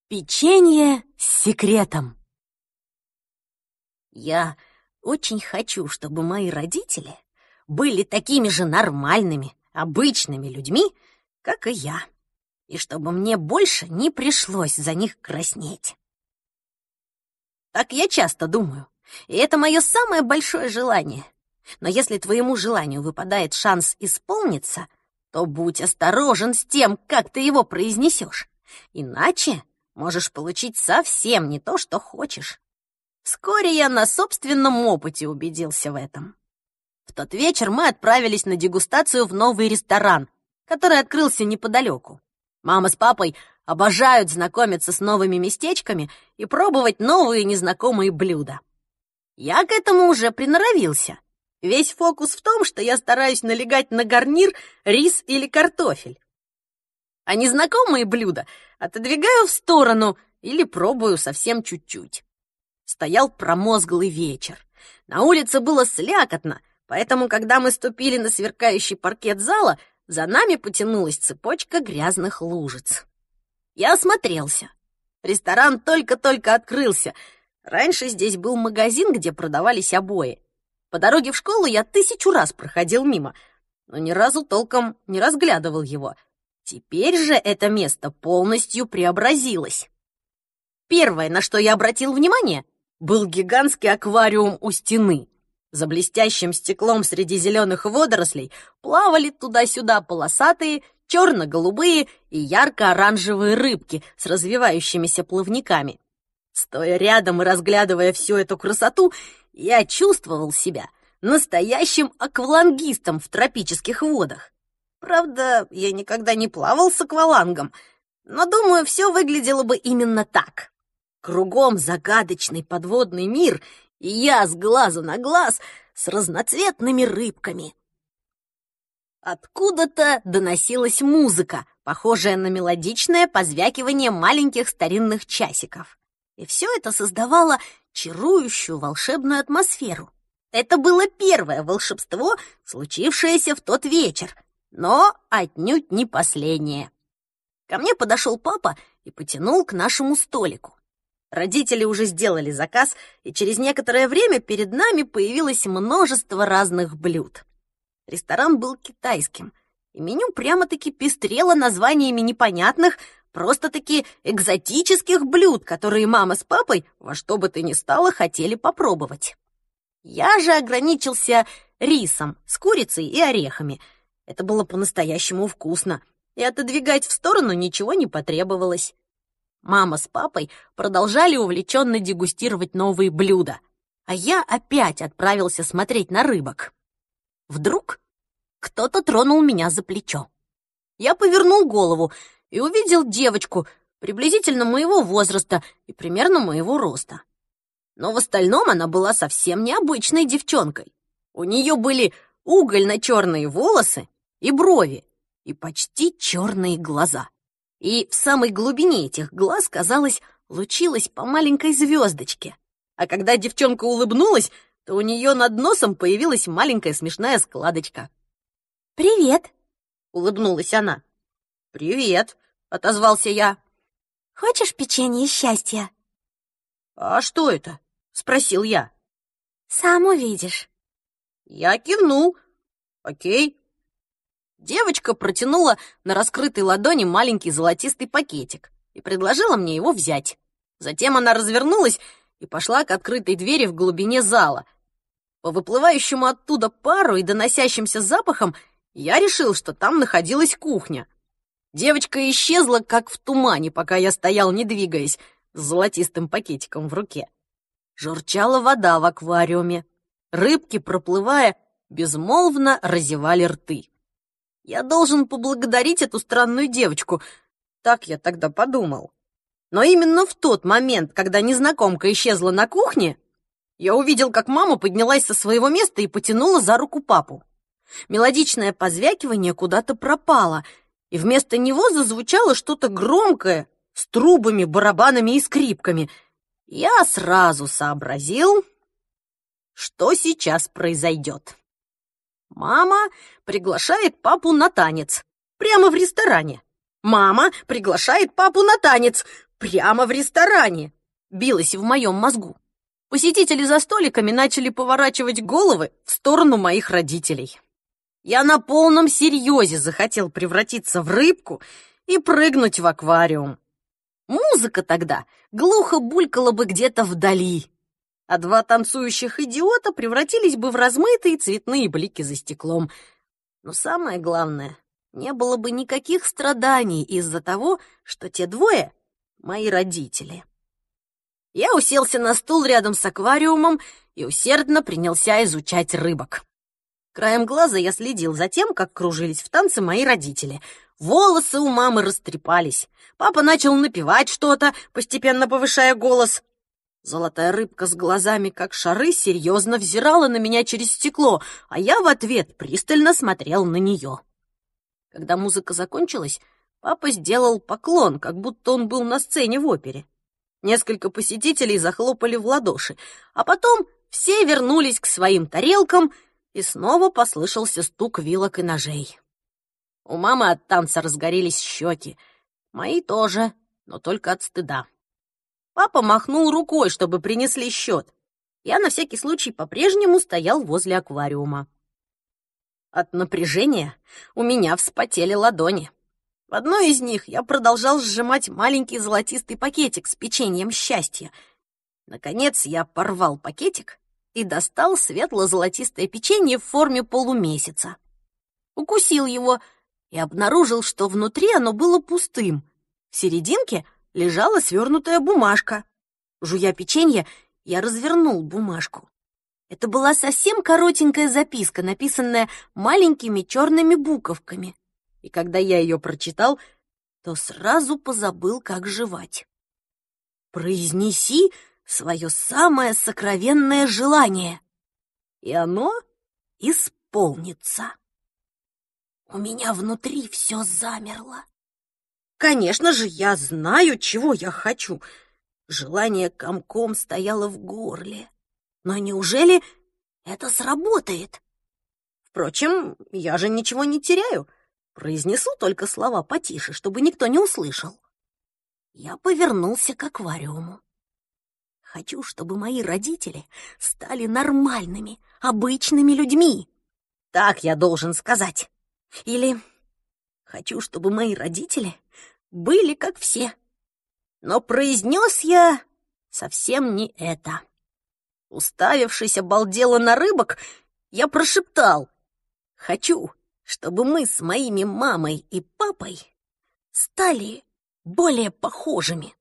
Печенье с секретом. Я очень хочу, чтобы мои родители были такими же нормальными, обычными людьми, как и я, и чтобы мне больше не пришлось за них краснеть. Так я часто думаю, и это мое самое большое желание. Но если твоему желанию выпадает шанс исполниться, то будь осторожен с тем, как ты его произнесешь, иначе можешь получить совсем не то, что хочешь. Вскоре я на собственном опыте убедился в этом. В тот вечер мы отправились на дегустацию в новый ресторан, который открылся неподалеку. Мама с папой обожают знакомиться с новыми местечками и пробовать новые незнакомые блюда. Я к этому уже приноровился. Весь фокус в том, что я стараюсь налегать на гарнир рис или картофель. А незнакомые блюда отодвигаю в сторону или пробую совсем чуть-чуть. Стоял промозглый вечер. На улице было слякотно, поэтому, когда мы ступили на сверкающий паркет зала, за нами потянулась цепочка грязных лужиц. Я осмотрелся. Ресторан только-только открылся. Раньше здесь был магазин, где продавались обои. По дороге в школу я 1000 раз проходил мимо, но ни разу толком не разглядывал его. Теперь же это место полностью преобразилось. Первое, на что я обратил внимание, был гигантский аквариум у стены. За блестящим стеклом среди зеленых водорослей плавали туда-сюда полосатые, черно-голубые и ярко-оранжевые рыбки с развивающимися плавниками. Стоя рядом и разглядывая всю эту красоту, я чувствовал себя настоящим аквалангистом в тропических водах. Правда, я никогда не плавал с аквалангом, но, думаю, все выглядело бы именно так. Кругом загадочный подводный мир, и я с глазу на глаз с разноцветными рыбками. Откуда-то доносилась музыка, похожая на мелодичное позвякивание маленьких старинных часиков. И все это создавало чарующую волшебную атмосферу. Это было первое волшебство, случившееся в тот вечер, но отнюдь не последнее. Ко мне подошел папа и потянул к нашему столику. Родители уже сделали заказ, и через некоторое время перед нами появилось множество разных блюд. Ресторан был китайским, и меню прямо-таки пестрело названиями непонятных, просто-таки экзотических блюд, которые мама с папой во что бы то ни стало хотели попробовать. Я же ограничился рисом с курицей и орехами. Это было по-настоящему вкусно, и отодвигать в сторону ничего не потребовалось. Мама с папой продолжали увлеченно дегустировать новые блюда, а я опять отправился смотреть на рыбок. Вдруг кто-то тронул меня за плечо. Я повернул голову и увидел девочку приблизительно моего возраста и примерно моего роста. Но в остальном она была совсем необычной девчонкой. У нее были угольно-черные волосы и брови, и почти черные глаза. И в самой глубине этих глаз, казалось, лучилась по маленькой звездочке. А когда девчонка улыбнулась, то у нее над носом появилась маленькая смешная складочка. «Привет!» — улыбнулась она. «Привет!» — отозвался я. «Хочешь печенье счастья?» «А что это?» — спросил я. «Сам увидишь». Я кивнул. «Окей». Девочка протянула на раскрытой ладони маленький золотистый пакетик и предложила мне его взять. Затем она развернулась и пошла к открытой двери в глубине зала. По выплывающему оттуда пару и доносящимся запахам я решил, что там находилась кухня. Девочка исчезла, как в тумане, пока я стоял, не двигаясь, с золотистым пакетиком в руке. Журчала вода в аквариуме. Рыбки, проплывая, безмолвно разевали рты. Я должен поблагодарить эту странную девочку. Так я тогда подумал. Но именно в тот момент, когда незнакомка исчезла на кухне, я увидел, как мама поднялась со своего места и потянула за руку папу. Мелодичное позвякивание куда-то пропало, и вместо него зазвучало что-то громкое с трубами, барабанами и скрипками. Я сразу сообразил, что сейчас произойдет. Мама приглашает папу на танец прямо в ресторане. Мама приглашает папу на танец Прямо в ресторане!» — билось в моем мозгу. Посетители за столиками начали поворачивать головы в сторону моих родителей. Я на полном серьезе захотел превратиться в рыбку и прыгнуть в аквариум. Музыка тогда глухо булькала бы где-то вдали, а два танцующих идиота превратились бы в размытые цветные блики за стеклом. Но самое главное, не было бы никаких страданий из-за того, что те двое — мои родители. Я уселся на стул рядом с аквариумом и усердно принялся изучать рыбок. Краем глаза я следил за тем, как кружились в танце мои родители. Волосы у мамы растрепались. Папа начал напевать что-то, постепенно повышая голос. Золотая рыбка с глазами, как шары, серьезно взирала на меня через стекло, а я в ответ пристально смотрел на нее. Когда музыка закончилась, папа сделал поклон, как будто он был на сцене в опере. Несколько посетителей захлопали в ладоши, а потом все вернулись к своим тарелкам, и снова послышался стук вилок и ножей. У мамы от танца разгорелись щеки, мои тоже, но только от стыда. Папа махнул рукой, чтобы принесли счет. Я на всякий случай по-прежнему стоял возле аквариума. От напряжения у меня вспотели ладони. В одной из них я продолжал сжимать маленький золотистый пакетик с печеньем счастья. Наконец я порвал пакетик и достал светло-золотистое печенье в форме полумесяца. Укусил его и обнаружил, что внутри оно было пустым. В серединке лежала свернутая бумажка. Жуя печенье, я развернул бумажку. Это была совсем коротенькая записка, написанная маленькими черными буковками. И когда я ее прочитал, то сразу позабыл, как жевать. «Произнеси свое самое сокровенное желание, и оно исполнится». У меня внутри все замерло. Конечно же, я знаю, чего я хочу. Желание комком стояло в горле. Но неужели это сработает? Впрочем, я же ничего не теряю. Произнесу только слова потише, чтобы никто не услышал. Я повернулся к аквариуму. Хочу, чтобы мои родители стали нормальными, обычными людьми. Так я должен сказать. Или хочу, чтобы мои родители были как все. Но произнес я совсем не это. Уставившись обалдело на рыбок, я прошептал: хочу, чтобы мы с моими мамой и папой стали более похожими.